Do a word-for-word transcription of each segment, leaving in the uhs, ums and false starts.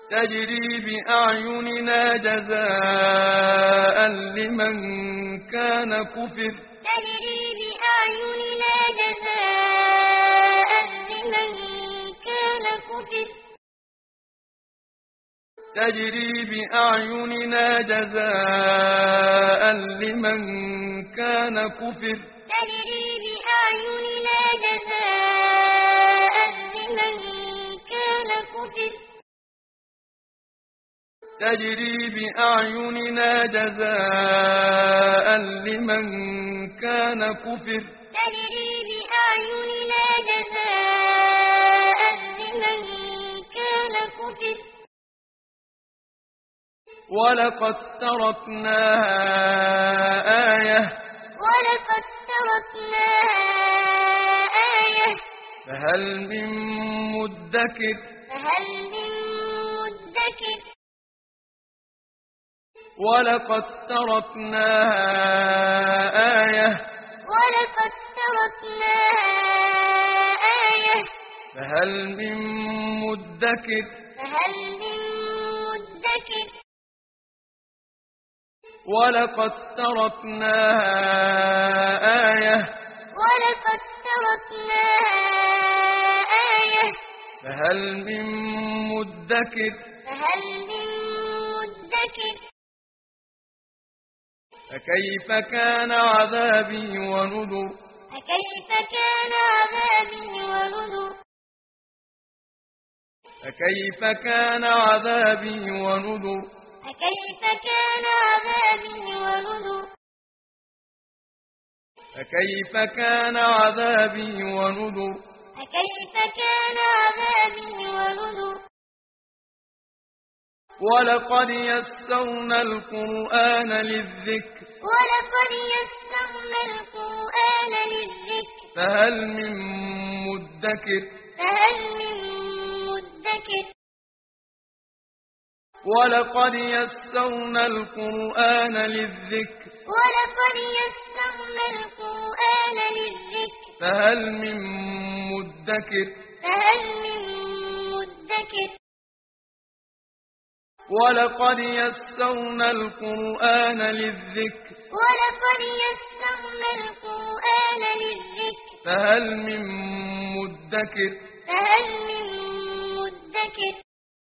تجري بأعيننا جزاء لمن كان كفر تجري بأعيننا جزاء لمن كان كفر تجري بأعيننا جزاء لمن كان كفر تجري بأعيننا جزاء لمن كان كفر تجري بأعيننا جزاء لمن كان كفر تجري بأعيننا جزاء لمن كان كفر ولقد تركناها آية ولقد تركناها آية فهل من مدكر فهل من مدكر ولقد تركناها آية ولقد تركناها آية فهل من مدكر فهل من مدكر ولقد تركناها آية ولقد تركناها آية فهل من مدكر فهل من مدكر فكيف كان عذابي ونذر فكيف كان عذابي ونذر فكيف كان عذابي ونذر فكيف كان عذابي ونذر فكيف كان عذابي ونذر فكيف كان عذابي ونذر ولقد يسرنا القرآن للذكر ولقد يسرنا القرآن للذكر فهل من مدكر فهل من مدكر ولقد يسرنا القرآن للذكر ولقد يسرنا القرآن للذكر فهل من مدكر فهل من مدكر ولقد يسرنا القرآن للذكر ولقد يسرنا القرآن للذكر فهل من مدكر فهل من مدكر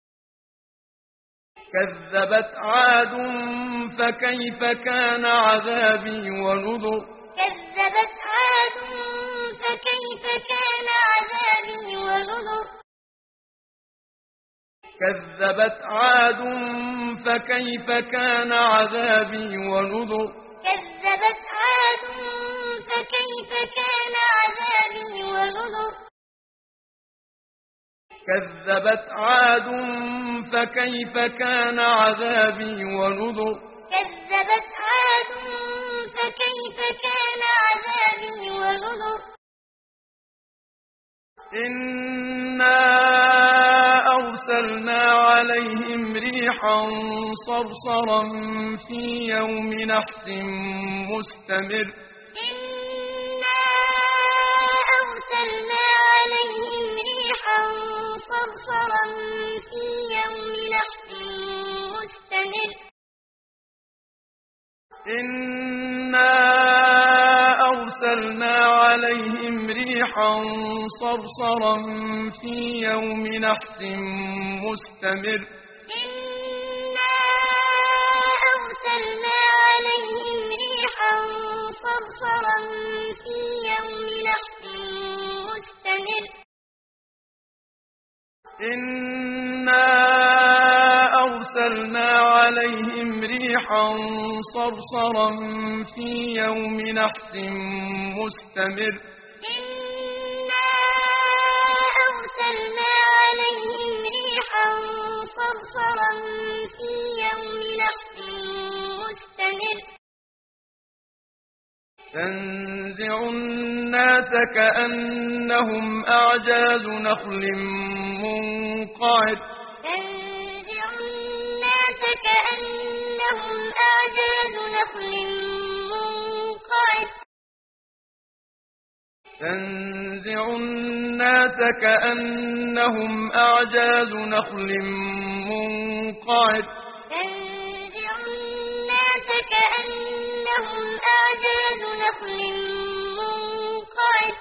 كذبت عاد فكيف كان عذابي ونذر كذبت عاد فكيف كان عذابي ونذر كذبت عاد فكيف كان عذابي ونذر كذبت عاد فكيف كان عذابي ونذر كذبت عاد فكيف كان عذابي ونذر كذبت عاد فكيف كان عذابي ونذر إنا أرسلنا عليهم ريحا صرصرا في يوم نحس مستمر إنا أرسلنا عليهم ريحا صرصرا في يوم نحس مستمر إنا أرسلنا عليهم ريحا صرصرا في يوم نحس مستمر إنا أرسلنا عليهم ريحا صرصرا في يوم نحس مستمر إنا أرسلنا عليهم ريحا صرصرا في يوم نحس مستمر إنا أرسلنا عليهم ريحا صرصرا في يوم نحس مستمر تنزع الناس كأنهم أعجاز نخل منقعر تنزع الناس كأنهم أعجاز نخل منقعر تنزع الناس كأنهم أعجاز نخل منقعر منقعر تنزع الناس كأنهم أعجاز نخل منقعر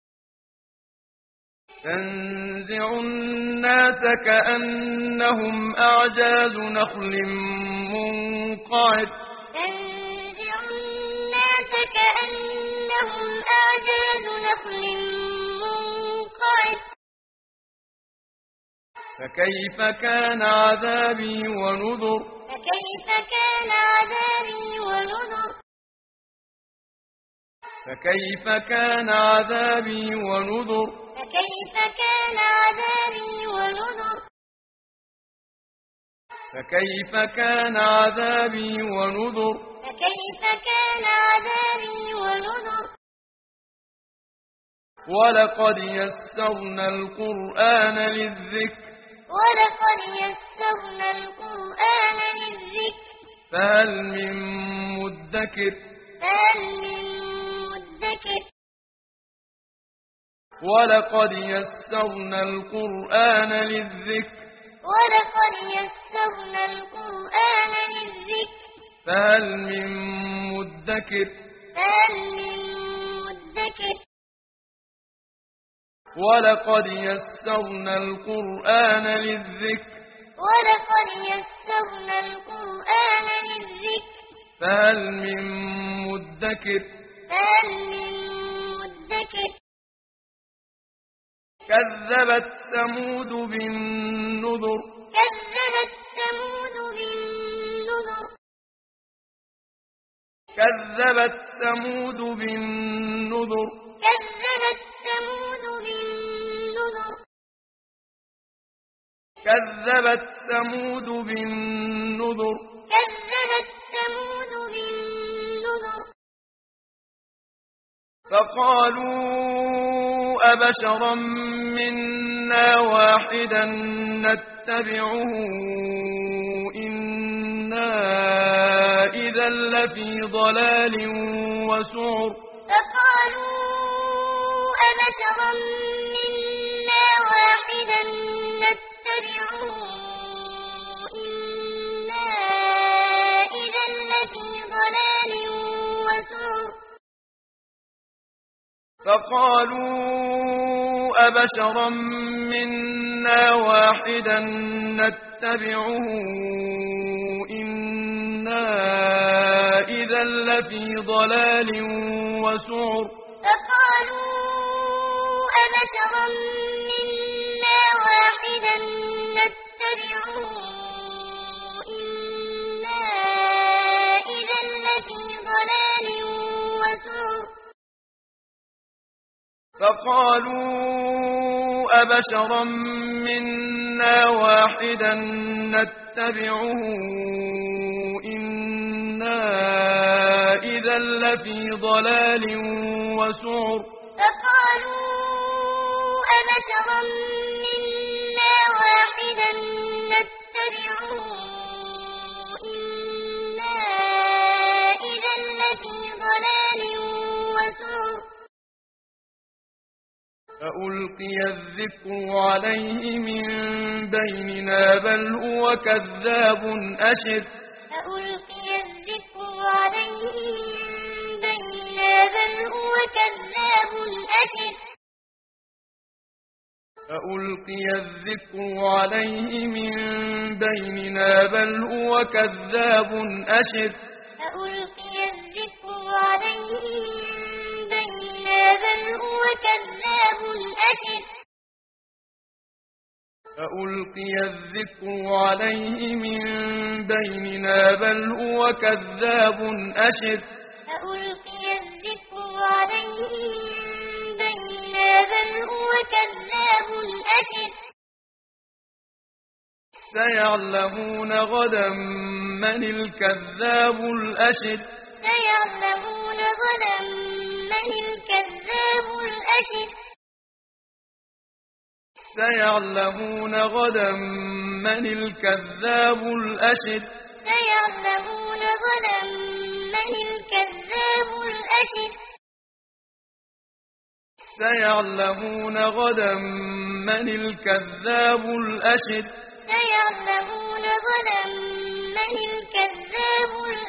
تنزع الناس كأنهم أعجاز نخل منقعر تنزع الناس كأنهم أعجاز نخل منقعر فكيف كان عذابي ونذر فكيف كان عذابي ونذر فكيف كان عذابي ونذر فكيف كان عذابي ونذر فكيف كان عذابي ونذر فكيف كان عذابي ونذر ولقد يسرنا القرآن للذكر ولقد يسرنا القرآن للذكر فهل من مدكر فهل من مدكر ولقد يسرنا القرآن للذكر ولقد يسرنا القرآن للذكر فهل من مدكر فهل من مدكر ولقد يسرنا القرآن للذكر ولقد يسرنا القرآن للذكر فهل من مدكر فهل من مدكر كذبت ثمود بالنذر كذبت ثمود بالنذر كذبت ثمود بالنذر كذبت ثمود بالنذر كذبت ثمود بالنذر كذبت ثمود بالنذر فقالوا أبشرا منا واحدا نتبعه إنا إذا لفي ضلال وسعر فقالوا أبشرا منا واحدا نتبعه إنا إذا لفي ضلال وسعر فقالوا أبشرا منا واحدا نتبعه إنا إذا لفي ضلال وسعر فقالوا أبشرا منا واحدا نتبعه إنا إذا لفي ضلال وسعر فقالوا أبشرا منا واحدا نتبعه إنا إذا لفي ضلال وسعر فقالوا أبشرا منا واحدا نتبعه إنا إذا لفي ضلال وسعر فألقي الذكر عليه من بيننا بل هو كذاب أشر فألقي الذكر عليه من بيننا بل هو كذاب أشر فألقي الذكر عليه من بيننا بل هو كذاب أشر فألقي الذكر عليه من بيننا بل هو كذاب أشر فألقي الذكر عليه من بيننا بل هو كذاب أشر فألقي الذكر عليه من بيننا بل هو كذاب أشر سيعلمون غدا من الكذاب الأشر سيعلمون غدا من الكذاب الأشر سيعلمون غدا من الكذاب الأشر سيعلمون غدا من الكذاب الأشر سيعلمون غدا من الكذاب الأشر سيعلمون غدا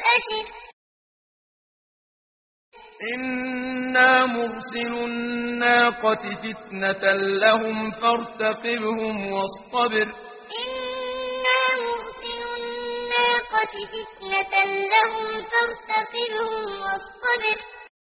الأشر إنا مرسل الناقة فتنة لهم فارتقبهم واصطبر إنا مرسل الناقة فتنة لهم فارتقبهم واصطبر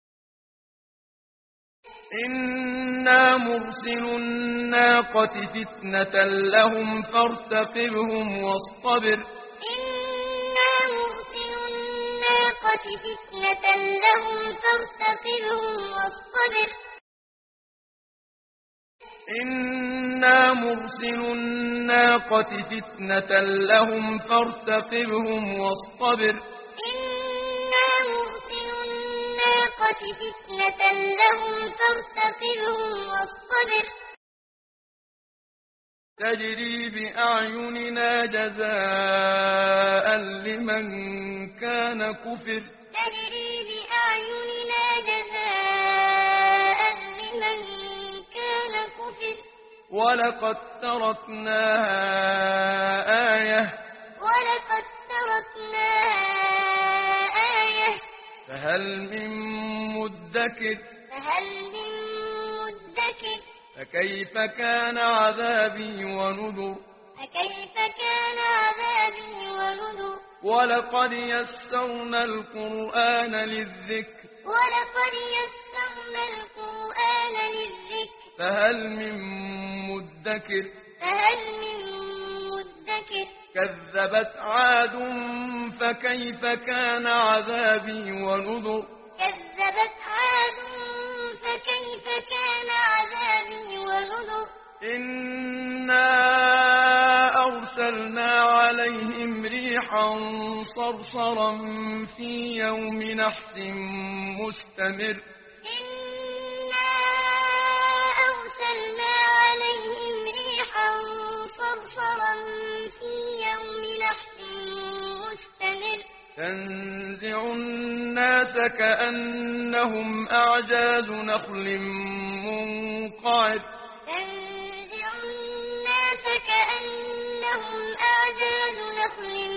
إنا مرسل الناقة فتنة لهم فارتقبهم واصطبر إنا مرسل الناقة فتنة لهم فارتقبهم واصطبر إنا مرسل الناقة فتنة لهم فارتقبهم واصطبر إنا مرسل الناقة فتنة لهم فارتقبهم واصطبر تجري بأعيننا جزاء لمن كان كفر تجري بأعيننا جزاء لمن كان كفر ولقد تركناها آية ولقد تركناها آية فهل من مدكر فهل من مدكر فكيف كان عذابي ونذر فكيف كان عذابي ونذر ولقد يسرنا القرآن للذكر ولقد يسرنا القرآن للذكر فهل من مدكر فهل من مدكر كذبت عاد فكيف كان عذابي ونذر كذبت عاد فكيف كان عذابي ونذر إنا أرسلنا عليهم ريحا صرصرا في يوم نحس مستمر إنا أرسلنا عليهم ريحا صرصرا في يوم نحس مستمر تنزع الناس كأنهم أعجاز نخل منقعر تنزع الناس كأنهم أعجاز نخل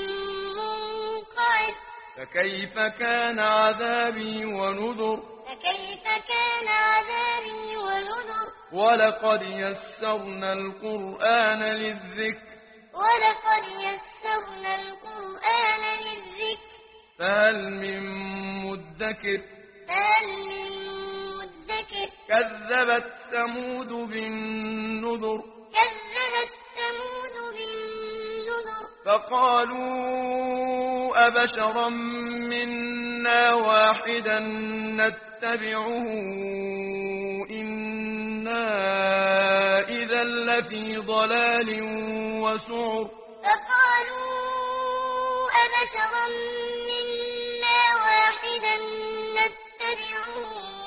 منقعر فكيف كان عذابي ونذر فكيف كان عذابي ونذر ولقد يسرنا القرآن للذكر ولقد يسرنا القرآن للذكر فهل من مدكر فهل من مدكر كذبت ثمود بالنذر كذبت ثمود بالنذر فقالوا أبشرا منا واحدا نتبعه إنا إذا لفي ضلال وسعر فقالوا أبشرا منا واحدا نتبعه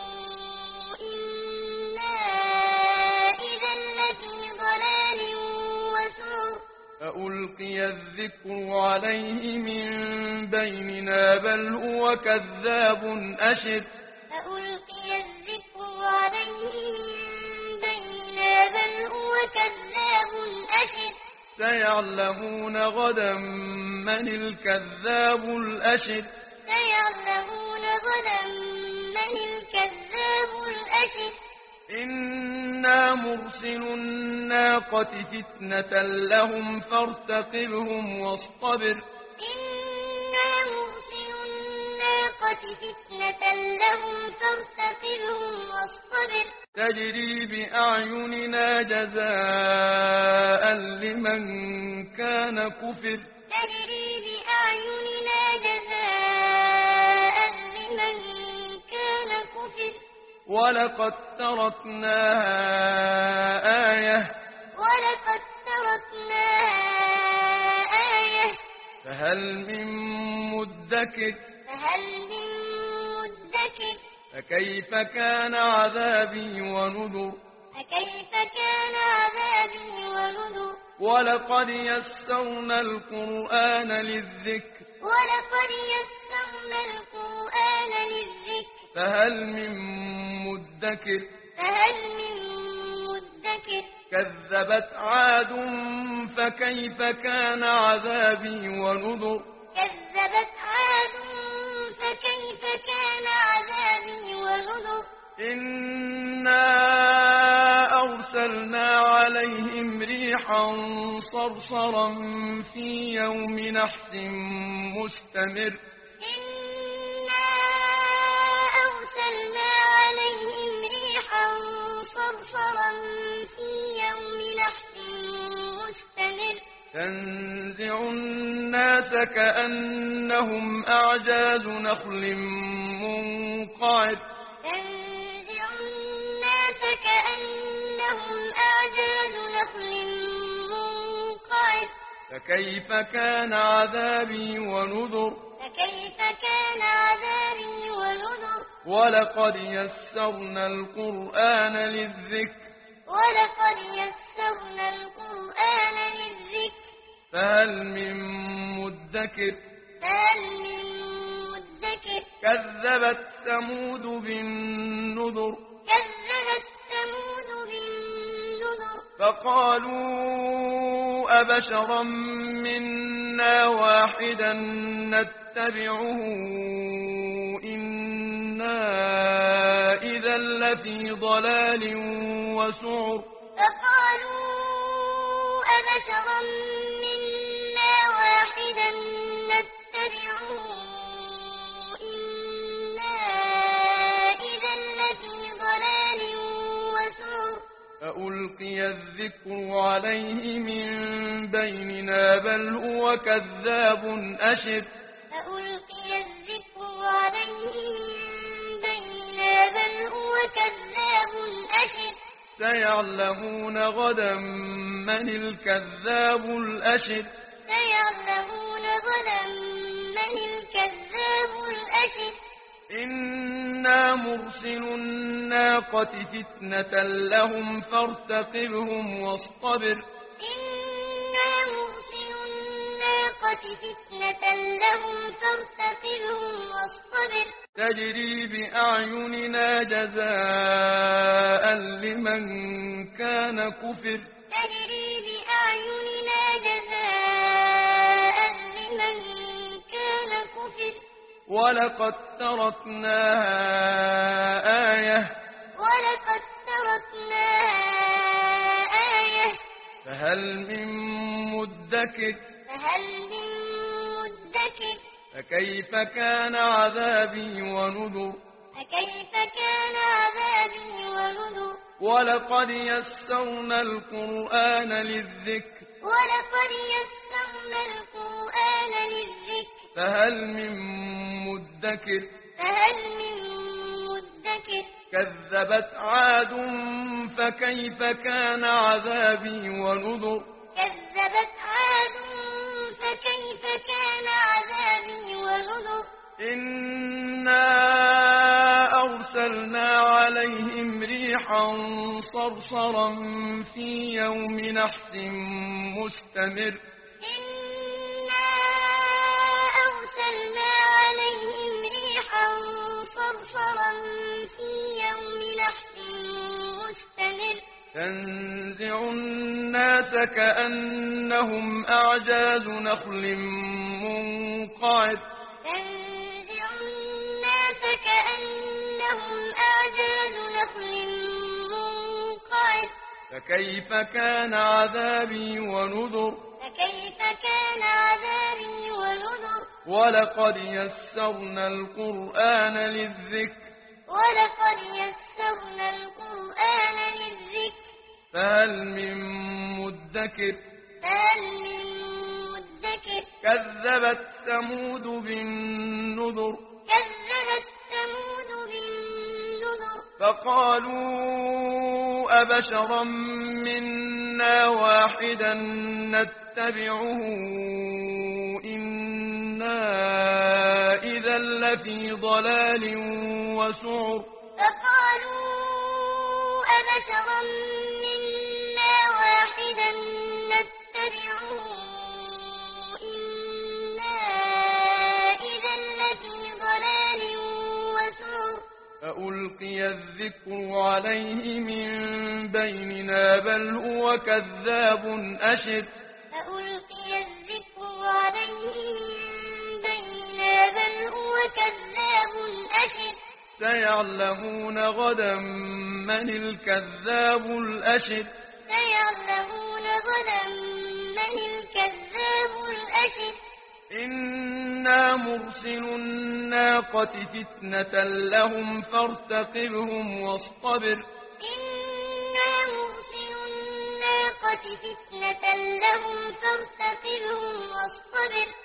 إنا إذا لفي ضلال وسعر فألقي الذكر عليه من بيننا بل هو كذاب أشر فألقي الذكر عليه من بيننا بل هو كذاب أشر سيعلمون غدا من الكذاب الأشر سيعلمون غدا من الكذاب الأشر إنا مرسل الناقة فتنة لهم فارتقبهم واصطبر إنا مرسل الناقة فتنة لهم فارتقبهم واصطبر تجري بأعيننا جزاء لمن كان كفر تجري بأعيننا جزاء لمن كان كفر ولقد تركناها آية ولقد تركناها آية فهل من مدكر فهل من مدكر فكيف كان عذابي ونذر فكيف كان عذابي ونذر ولقد يسرنا القرآن للذكر ولقد يسرنا القرآن للذكر فهل من مدكر فهل من مدكر كذبت عاد فكيف كان عذابي ونذر كذبت عاد كان عذابي ونذر إنا أرسلنا عليهم ريحا صرصرا في يوم نحس مستمر إنا أرسلنا عليهم ريحا صرصرا في يوم نحس مستمر تنزع الناس كأنهم أعجاز نخل منقعر تنزع الناس كأنهم أعجاز نخل منقعر فكيف كان عذابي ونذر فكيف كان عذابي ونذر ولقد يسرنا القرآن للذكر ولقد يسرنا القرآن للذكر فهل من مدكر فهل من مدكر كذبت ثمود بالنذر كذبت ثمود بالنذر فقالوا أبشرا منا واحدا نتبعه إنا إذا لفي ضلال وسعر فقالوا أبشرا منا واحدا نتبعه إنا إذا لفي ضلال وسعر فألقي الذكر عليه من بيننا بل هو كذاب أشر فألقي الذكر عليه من بيننا بل هو كذاب أشر سيعلمون غدا من الكذاب الأشر سيعلمون غدا من الكذاب الأشر إنا مرسل الناقة فتنة لهم فارتقبهم واصطبر إنا مرسل الناقة فتنة لهم فارتقبهم واصطبر تجري بأعيننا جزاء لمن كان كفر تجري بأعيننا جزاء لمن كان كفر ولقد تركناها آية ولقد تركناها آية فهل من مدكر فهل من مدكر فكيف كان عذابي ونذر فكيف كان عذابي ونذر ولقد يسرنا القرآن للذكر ولقد يسرنا القرآن للذكر فهل من مدكر فهل من مدكر كذبت عاد فكيف كان عذابي ونذر كذبت عاد فكيف كان عذابي ونذر إنا أرسلنا عليهم ريحا صرصرا في يوم نحس مستمر إنا أرسلنا عليهم ريحا صرصرا في يوم نحس مستمر تنزع الناس كأنهم أعجاز نخل منقعر تنزع الناس كأنهم أعجاز نخل منقعر فكيف كان عذابي ونذر فكيف كان عذابي ونذر ولقد يسرنا القرآن للذكر ولقد يسرنا القرآن للذكر فهل من مدكر فهل من مدكر كذبت ثمود بالنذر كذبت ثمود بالنذر فقالوا أبشرا منا واحدا نتبعه إنا إذا لفي ضلال وسعر فقالوا أبشرا منا واحدا نتبعه إنا إذا لفي ضلال وسعر فألقي الذكر عليه من بيننا بل هو كذاب أشر فألقي الذكر عليه من بيننا بل هو كذاب سيعلمون غدا من الكذاب الأشر سيعلمون غدا من الكذاب الأشر إنا مرسل الناقة فتنة لهم فارتقبهم واصطبر إنا مرسل الناقة فتنة لهم فارتقبهم واصطبر